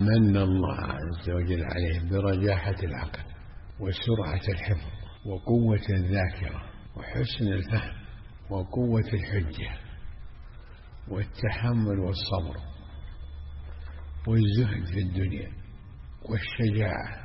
من الله عز وجل عليه برجاحة العقل وسرعة الحفظ وقوة الذاكرة وحسن الفهم وقوة الحجة والتحمل والصبر والزهد في الدنيا والشجاعة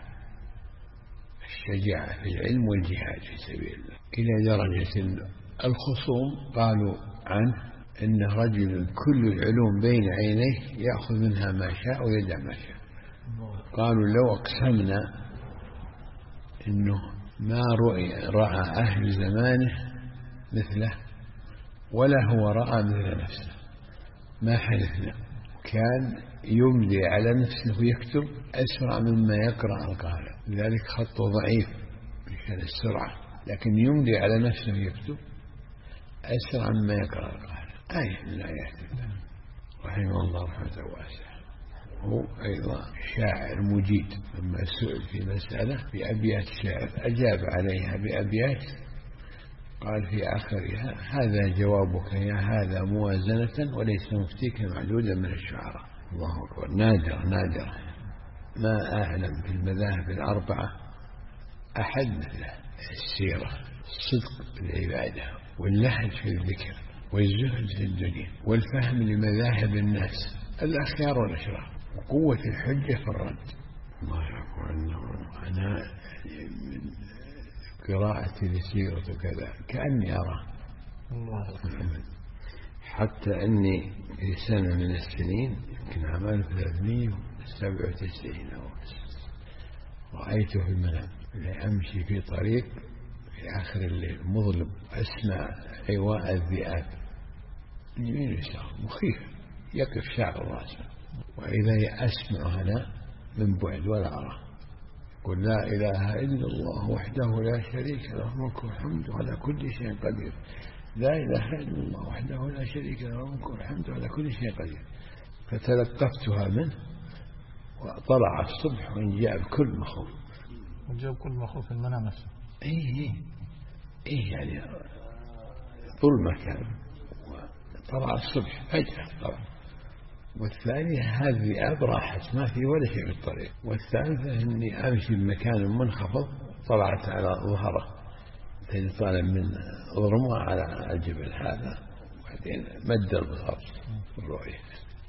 في العلم والجهاد في سبيل الله، إلى درجة الخصوم قالوا عنه إنه رجل كل العلوم بين عينيه يأخذ منها ما شاء ويدع ما شاء. قالوا لو أقسمنا إنه ما رأى أهل زمانه مثله ولا هو رأى مثل نفسه ما حلفنا. كان يملي على نفسه ويكتب أسرع مما يقرأ القارئ، لذلك خطه ضعيف مشان السرعة، لكن يملي على نفسه ويكتب أسرع مما يقرأ القارئ. آية من آيات الله رحمه الله رحمة واسعة. هو أيضا شاعر مجيد، لما سئل في مسألة بأبيات شعر أجاب عليها بأبيات قال في آخرها: هذا جوابك يا هذا موازنة وليس مفتيك معدودا من الشعراء. الله أكبر. نادرة ما أعلم في المذاهب الأربعة أحد مثله. السيرة، الصدق في العبادة، واللحن في الذكر، والزهد في الدنيا، والفهم لمذاهب الناس الأخيار والأشرار، وقوة الحجة في الرد. الله أكبر. أنا قراءة لسيرة وكذا كأني أرى حتى أني في سنة من السنين يمكن عام 397 رأيته في المنام أمشي في طريق في آخر الليل مظلم، أسمع عواء الذئاب يمين ويسار مخيف يقف شعر رأسه، وإذا أسمع أنا من بعد ولا أرى قل لا إله إلا الله وحده لا شريك له الملك والحمد على كل شيء قدير. لا إله إلا الله وحده لا شريك له الملك والحمد على كل شيء قدير. فتلقفتها منه وطلع الصبح وانجاب كل مخوف. وجاب كل مخوف في المنام نفسه. إيه يعني ظلمة كان. طلع الصبح فجأة طبعا. والثانية هذه راحت ما في ولا شيء في الطريق. والثالثة إني أمشي بمكان منخفض طلعت على ظهره تجي طالع من ظلمة على الجبل هذا، وبعدين مد البصر الرؤية.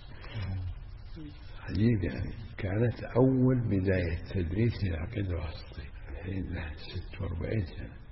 عجيب يعني. كانت أول بداية تدريس العقيدة الواسطية الحين له 46 سنة.